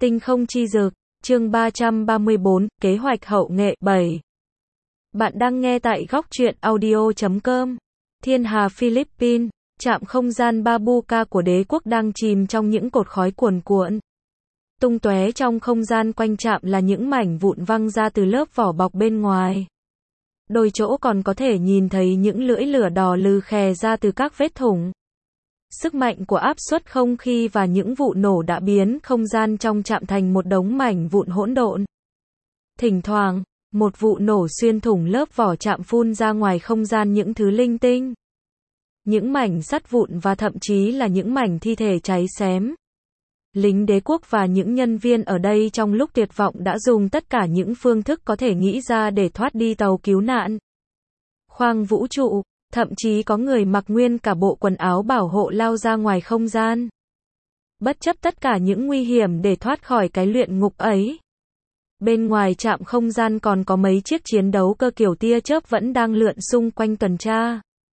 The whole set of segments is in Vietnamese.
Tinh không chi dực, chương 334, kế hoạch hậu nghệ 7. Bạn đang nghe tại góc truyện audio.com. Thiên Hà Philippines, trạm không gian Babuca của đế quốc đang chìm trong những cột khói cuồn cuộn. Tung tóe trong không gian quanh trạm là những mảnh vụn văng ra từ lớp vỏ bọc bên ngoài. Đôi chỗ còn có thể nhìn thấy những lưỡi lửa đỏ lừ khè ra từ các vết thủng. Sức mạnh của áp suất không khí và những vụ nổ đã biến không gian trong trạm thành một đống mảnh vụn hỗn độn. Thỉnh thoảng, một vụ nổ xuyên thủng lớp vỏ trạm phun ra ngoài không gian những thứ linh tinh. Những mảnh sắt vụn và thậm chí là những mảnh thi thể cháy xém. Lính đế quốc và những nhân viên ở đây trong lúc tuyệt vọng đã dùng tất cả những phương thức có thể nghĩ ra để thoát đi tàu cứu nạn, khoang vũ trụ. Thậm chí có người mặc nguyên cả bộ quần áo bảo hộ lao ra ngoài không gian. Bất chấp tất cả những nguy hiểm để thoát khỏi cái luyện ngục ấy. Bên ngoài trạm không gian còn có mấy chiếc chiến đấu cơ kiểu tia chớp vẫn đang lượn xung quanh tuần tra.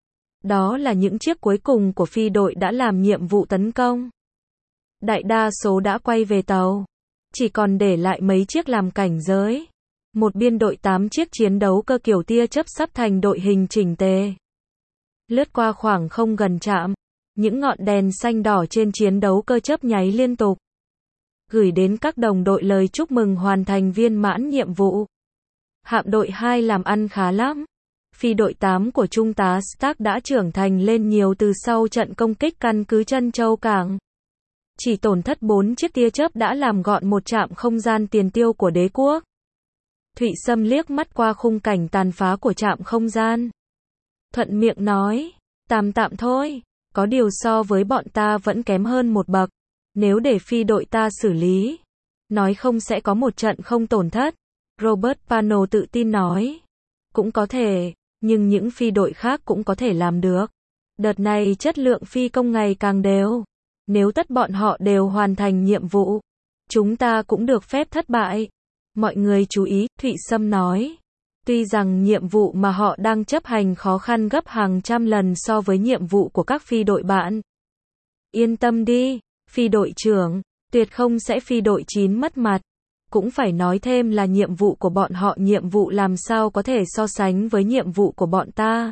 Đó là những chiếc cuối cùng của phi đội đã làm nhiệm vụ tấn công. Đại đa số đã quay về tàu. Chỉ còn để lại mấy chiếc làm cảnh giới. Một biên đội 8 chiếc chiến đấu cơ kiểu tia chớp sắp thành đội hình chỉnh tề. Lướt qua khoảng không gần trạm, những ngọn đèn xanh đỏ trên chiến đấu cơ chớp nháy liên tục. Gửi đến các đồng đội lời chúc mừng hoàn thành viên mãn nhiệm vụ. Hạm đội 2 làm ăn khá lắm. Phi đội 8 của Trung tá Stark đã trưởng thành lên nhiều từ sau trận công kích căn cứ Trân Châu Cảng. Chỉ tổn thất 4 chiếc tia chớp đã làm gọn một trạm không gian tiền tiêu của đế quốc. Thụy Sâm liếc mắt qua khung cảnh tàn phá của trạm không gian. Thuận miệng nói, tạm thôi, có điều so với bọn ta vẫn kém hơn một bậc. Nếu để phi đội ta xử lý, nói không sẽ có một trận không tổn thất. Robert Pano tự tin nói. Cũng có thể, nhưng những phi đội khác cũng có thể làm được. Đợt này chất lượng phi công ngày càng đều. Nếu tất bọn họ đều hoàn thành nhiệm vụ, chúng ta cũng được phép thất bại. Mọi người chú ý, Thụy Sâm nói. Tuy rằng nhiệm vụ mà họ đang chấp hành khó khăn gấp hàng trăm lần so với nhiệm vụ của các phi đội bạn. Yên tâm đi, phi đội trưởng, tuyệt không sẽ phi đội 9 mất mặt. Cũng phải nói thêm là nhiệm vụ của bọn họ nhiệm vụ làm sao có thể so sánh với nhiệm vụ của bọn ta.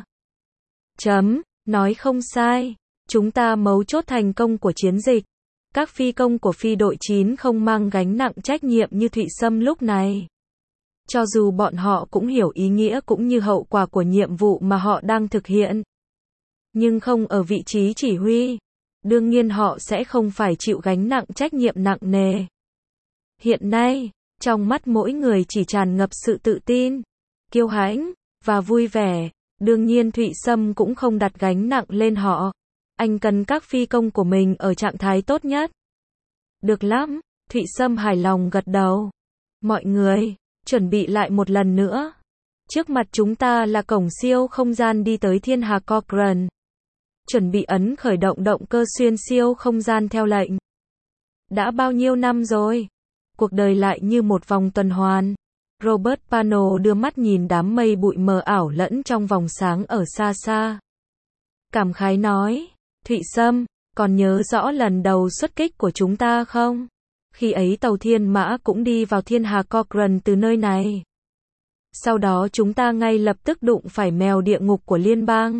Nói không sai, chúng ta mấu chốt thành công của chiến dịch. Các phi công của phi đội 9 không mang gánh nặng trách nhiệm như Thụy Sâm lúc này. Cho dù bọn họ cũng hiểu ý nghĩa cũng như hậu quả của nhiệm vụ mà họ đang thực hiện. Nhưng không ở vị trí chỉ huy. Đương nhiên họ sẽ không phải chịu gánh nặng trách nhiệm nặng nề. Hiện nay, trong mắt mỗi người chỉ tràn ngập sự tự tin, kiêu hãnh, và vui vẻ. Đương nhiên Thụy Sâm cũng không đặt gánh nặng lên họ. Anh cần các phi công của mình ở trạng thái tốt nhất. Được lắm, Thụy Sâm hài lòng gật đầu. Mọi người, chuẩn bị lại một lần nữa. Trước mặt chúng ta là cổng siêu không gian đi tới Thiên Hà Cochrane. Chuẩn bị ấn khởi động động cơ xuyên siêu không gian theo lệnh. Đã bao nhiêu năm rồi? Cuộc đời lại như một vòng tuần hoàn. Robert Pano đưa mắt nhìn đám mây bụi mờ ảo lẫn trong vòng sáng ở xa xa. Cảm khái nói, Thụy Sâm, còn nhớ rõ lần đầu xuất kích của chúng ta không? Khi ấy tàu Thiên Mã cũng đi vào Thiên Hà Cochrane từ nơi này. Sau đó chúng ta ngay lập tức đụng phải mèo địa ngục của liên bang.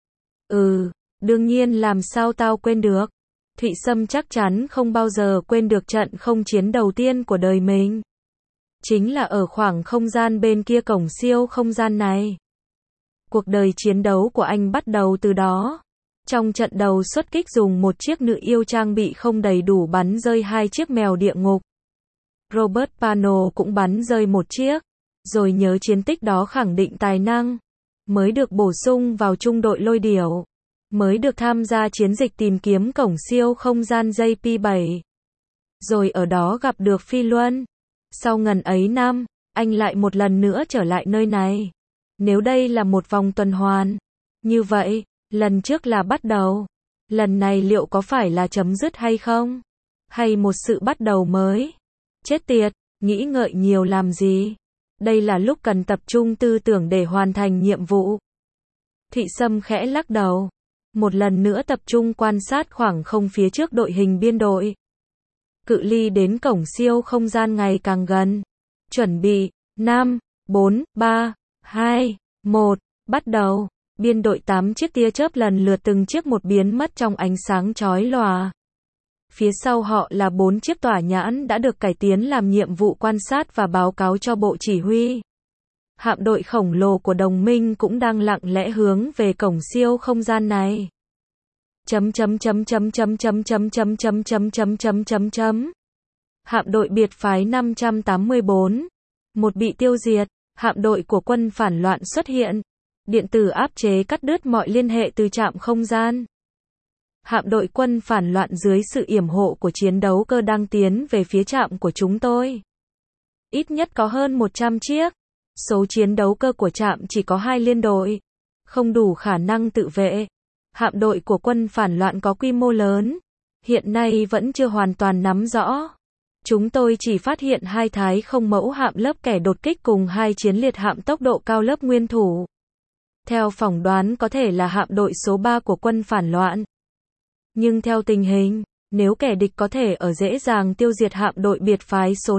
Đương nhiên làm sao tao quên được. Thụy Sâm chắc chắn không bao giờ quên được trận không chiến đầu tiên của đời mình. Chính là ở khoảng không gian bên kia cổng siêu không gian này. Cuộc đời chiến đấu của anh bắt đầu từ đó. Trong trận đầu xuất kích dùng một chiếc nữ yêu trang bị không đầy đủ bắn rơi 2 chiếc mèo địa ngục. Robert Pano cũng bắn rơi một chiếc. Rồi nhớ chiến tích đó khẳng định tài năng. Mới được bổ sung vào trung đội lôi điểu. Mới được tham gia chiến dịch tìm kiếm cổng siêu không gian JP7. Rồi ở đó gặp được Phi Luân. Sau ngần ấy năm, anh lại một lần nữa trở lại nơi này. Nếu đây là một vòng tuần hoàn, như vậy, lần trước là bắt đầu. Lần này liệu có phải là chấm dứt hay không? Hay một sự bắt đầu mới? Chết tiệt, nghĩ ngợi nhiều làm gì? Đây là lúc cần tập trung tư tưởng để hoàn thành nhiệm vụ. Thụy Sâm khẽ lắc đầu. Một lần nữa tập trung quan sát khoảng không phía trước đội hình biên đội. cự ly đến cổng siêu không gian ngày càng gần. Chuẩn bị, 5, 4, 3, 2, 1, bắt đầu. Biên đội 8 chiếc tia chớp lần lượt từng chiếc một biến mất trong ánh sáng chói lòa. Phía sau họ là 4 chiếc tỏa nhãn đã được cải tiến làm nhiệm vụ quan sát và báo cáo cho bộ chỉ huy. Hạm đội khổng lồ của đồng minh cũng đang lặng lẽ hướng về cổng siêu không gian này. Hạm đội biệt phái 584. Một bị tiêu diệt. Hạm đội của quân phản loạn xuất hiện. Điện tử áp chế cắt đứt mọi liên hệ từ trạm không gian. Hạm đội quân phản loạn dưới sự yểm hộ của chiến đấu cơ đang tiến về phía trạm của chúng tôi. Ít nhất có hơn 100 chiếc. Số chiến đấu cơ của trạm chỉ có 2 liên đội. Không đủ khả năng tự vệ. Hạm đội của quân phản loạn có quy mô lớn. Hiện nay vẫn chưa hoàn toàn nắm rõ. Chúng tôi chỉ phát hiện 2 thái không mẫu hạm lớp kẻ đột kích cùng 2 chiến liệt hạm tốc độ cao lớp nguyên thủ. Theo phỏng đoán có thể là hạm đội số 3 của quân phản loạn. Nhưng theo tình hình, nếu kẻ địch có thể dễ dàng tiêu diệt hạm đội biệt phái số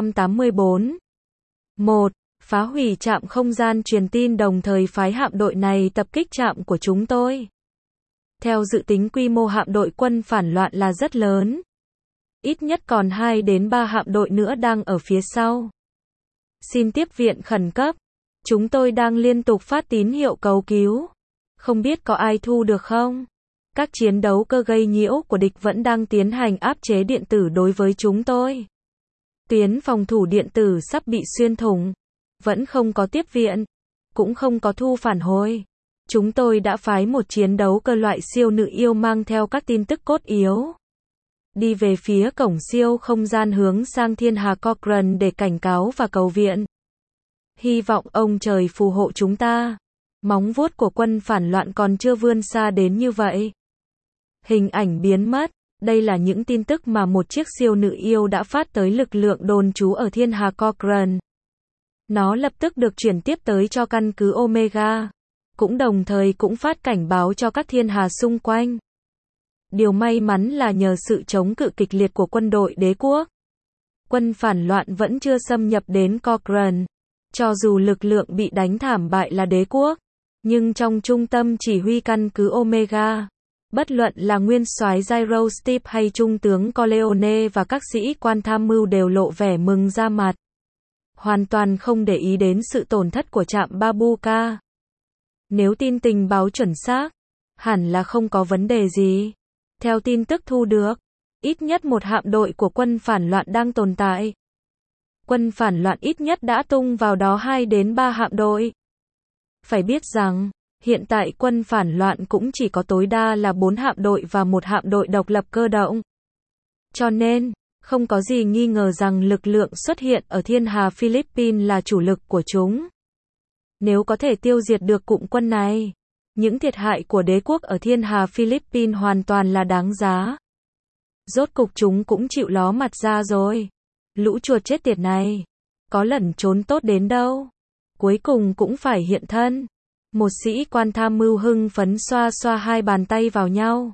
584. 1. Phá hủy trạm không gian truyền tin đồng thời phái hạm đội này tập kích trạm của chúng tôi. Theo dự tính quy mô hạm đội quân phản loạn là rất lớn. Ít nhất còn 2 đến 3 hạm đội nữa đang ở phía sau. Xin tiếp viện khẩn cấp. Chúng tôi đang liên tục phát tín hiệu cầu cứu. Không biết có ai thu được không? Các chiến đấu cơ gây nhiễu của địch vẫn đang tiến hành áp chế điện tử đối với chúng tôi. Tuyến phòng thủ điện tử sắp bị xuyên thủng. Vẫn không có tiếp viện. Cũng không có thu phản hồi. Chúng tôi đã phái một chiến đấu cơ loại siêu nữ yêu mang theo các tin tức cốt yếu. Đi về phía cổng siêu không gian hướng sang thiên hà Cochrane để cảnh cáo và cầu viện. Hy vọng ông trời phù hộ chúng ta. Móng vuốt của quân phản loạn còn chưa vươn xa đến như vậy. Hình ảnh biến mất. Đây là những tin tức mà một chiếc siêu nữ yêu đã phát tới lực lượng đồn trú ở thiên hà Cochrane. Nó lập tức được chuyển tiếp tới cho căn cứ Omega. Cũng đồng thời cũng phát cảnh báo cho các thiên hà xung quanh. Điều may mắn là nhờ sự chống cự kịch liệt của quân đội đế quốc. Quân phản loạn vẫn chưa xâm nhập đến Cochrane. Cho dù lực lượng bị đánh thảm bại là đế quốc. Nhưng trong trung tâm chỉ huy căn cứ Omega. Bất luận là nguyên soái Gyro Steve hay trung tướng Corleone và các sĩ quan tham mưu đều lộ vẻ mừng ra mặt. Hoàn toàn không để ý đến sự tổn thất của trạm Babuka. Nếu tin tình báo chuẩn xác, hẳn là không có vấn đề gì. Theo tin tức thu được, ít nhất một hạm đội của quân phản loạn đang tồn tại. Quân phản loạn ít nhất đã tung vào đó 2 đến 3 hạm đội. Phải biết rằng, hiện tại quân phản loạn cũng chỉ có tối đa là 4 hạm đội và một hạm đội độc lập cơ động. Cho nên, không có gì nghi ngờ rằng lực lượng xuất hiện ở thiên hà Philippines là chủ lực của chúng. Nếu có thể tiêu diệt được cụm quân này, những thiệt hại của đế quốc ở thiên hà Philippines hoàn toàn là đáng giá. Rốt cục chúng cũng chịu ló mặt ra rồi. Lũ chuột chết tiệt này, có lẩn trốn tốt đến đâu. Cuối cùng cũng phải hiện thân. Một sĩ quan tham mưu hưng phấn xoa xoa 2 bàn tay vào nhau.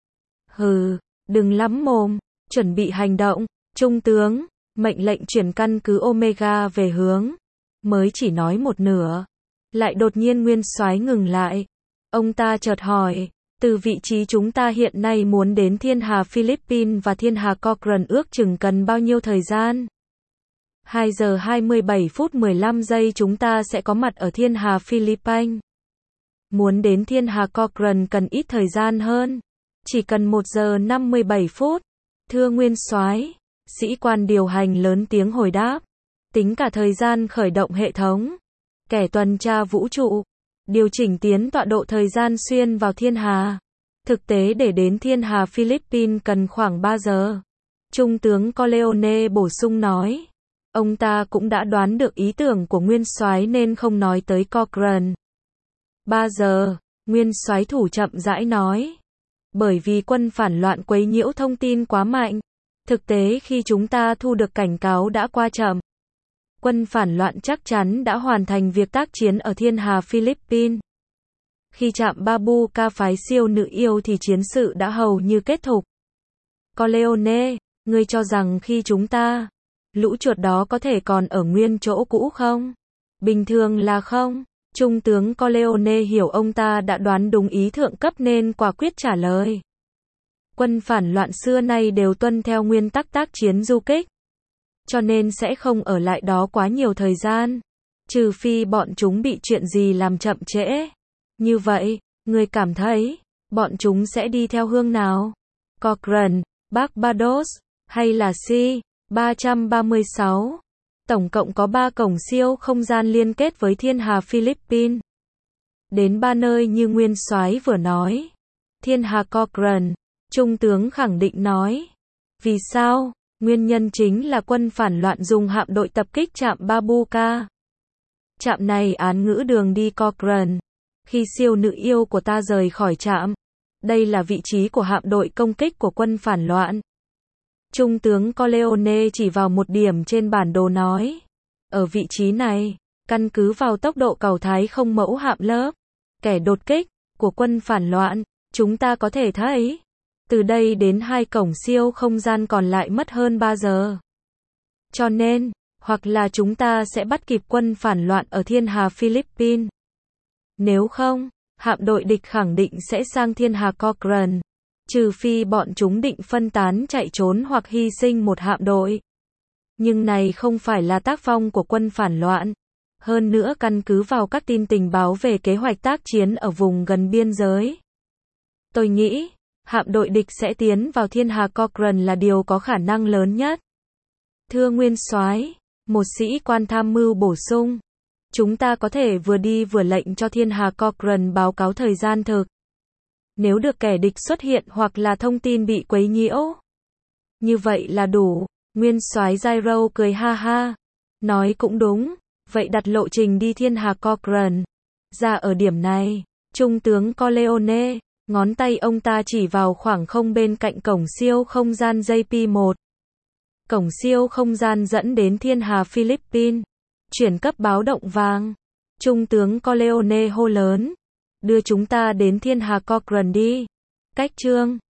Hừ, đừng lắm mồm, chuẩn bị hành động. Trung tướng, mệnh lệnh chuyển căn cứ Omega về hướng. Mới chỉ nói một nửa. Lại đột nhiên nguyên soái ngừng lại. Ông ta chợt hỏi, từ vị trí chúng ta hiện nay muốn đến thiên hà Philippines và thiên hà Cochrane ước chừng cần bao nhiêu thời gian? 2 giờ 27 phút 15 giây chúng ta sẽ có mặt ở thiên hà Philippines. Muốn đến thiên hà Cochrane cần ít thời gian hơn. Chỉ cần 1 giờ 57 phút. Thưa nguyên soái, sĩ quan điều hành lớn tiếng hồi đáp. Tính cả thời gian khởi động hệ thống. Kẻ tuần tra vũ trụ. Điều chỉnh tiến tọa độ thời gian xuyên vào thiên hà. Thực tế để đến thiên hà Philippines cần khoảng 3 giờ. Trung tướng Corleone bổ sung nói. Ông ta cũng đã đoán được ý tưởng của nguyên soái nên không nói tới Cochrane. 3 giờ, nguyên soái thủ chậm rãi nói. Bởi vì quân phản loạn quấy nhiễu thông tin quá mạnh. Thực tế khi chúng ta thu được cảnh cáo đã qua chậm. Quân phản loạn chắc chắn đã hoàn thành việc tác chiến ở thiên hà Philippines. Khi trạm Babuka phái siêu nữ yêu thì chiến sự đã hầu như kết thúc. Corleone, Ngươi cho rằng khi chúng ta, lũ chuột đó có thể còn ở nguyên chỗ cũ không? Bình thường là không. Trung tướng Corleone hiểu ông ta đã đoán đúng ý thượng cấp nên quả quyết trả lời. Quân phản loạn xưa nay đều tuân theo nguyên tắc tác chiến du kích, cho nên sẽ không ở lại đó quá nhiều thời gian, trừ phi bọn chúng bị chuyện gì làm chậm trễ. Như vậy, ngươi cảm thấy, bọn chúng sẽ đi theo hướng nào? Cochrane, Barbados, hay là C-336? Tổng cộng có 3 cổng siêu không gian liên kết với thiên hà Philippines. Đến 3 nơi như nguyên soái vừa nói. Thiên hà Cochrane, Trung tướng khẳng định nói. Vì sao? Nguyên nhân chính là quân phản loạn dùng hạm đội tập kích trạm Babuka. Trạm này án ngữ đường đi Cochrane. Khi siêu nữ yêu của ta rời khỏi trạm, đây là vị trí của hạm đội công kích của quân phản loạn. Trung tướng Corleone chỉ vào một điểm trên bản đồ nói. Ở vị trí này, căn cứ vào tốc độ cầu thái không mẫu hạm lớp, kẻ đột kích, của quân phản loạn, chúng ta có thể thấy. Từ đây đến 2 cổng siêu không gian còn lại mất hơn 3 giờ. Cho nên, hoặc là chúng ta sẽ bắt kịp quân phản loạn ở thiên hà Philippines. Nếu không, hạm đội địch khẳng định sẽ sang thiên hà Cochrane. Trừ phi bọn chúng định phân tán chạy trốn hoặc hy sinh một hạm đội. Nhưng này không phải là tác phong của quân phản loạn. Hơn nữa căn cứ vào các tin tình báo về kế hoạch tác chiến ở vùng gần biên giới. Tôi nghĩ, hạm đội địch sẽ tiến vào thiên hà Cochrane là điều có khả năng lớn nhất. Thưa nguyên soái, một sĩ quan tham mưu bổ sung. Chúng ta có thể vừa đi vừa lệnh cho thiên hà Cochrane báo cáo thời gian thực. Nếu được kẻ địch xuất hiện hoặc là thông tin bị quấy nhiễu. Như vậy là đủ. Nguyên soái Gyro cười ha ha. Nói cũng đúng. Vậy đặt lộ trình đi thiên hà Cochrane. Ra ở điểm này, Trung tướng Corleone, ngón tay ông ta chỉ vào khoảng không bên cạnh cổng siêu không gian JP1. Cổng siêu không gian dẫn đến thiên hà Philippines. Chuyển cấp báo động vàng. Trung tướng Corleone hô lớn. Đưa chúng ta đến thiên hà Cochrane đi. Cách chương